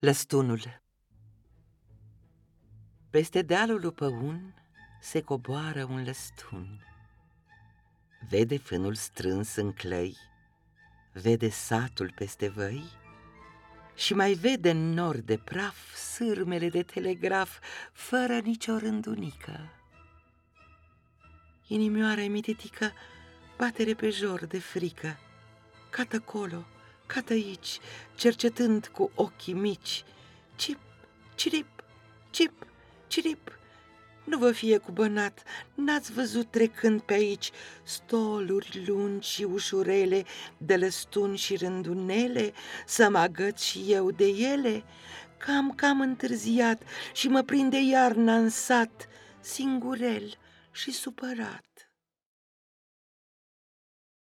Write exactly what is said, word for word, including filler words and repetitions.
Lăstunul. Peste dealul lui Păun se coboară un lăstun. Vede fânul strâns în clăi, vede satul peste văi și mai vede în nor de praf sârmele de telegraf fără nicio rândunică. Inimioara-i mititică bate repejor de frică, cată colo, cată aici, cercetând cu ochii mici. Cip, cirip, cip, cirip, nu vă fie cubănat, n-ați văzut trecând pe aici stoluri lungi și ușurele de lăstuni și rândunele, să mă agăț și eu de ele? Cam, cam întârziat și mă prinde iarna în sat, singurel și supărat.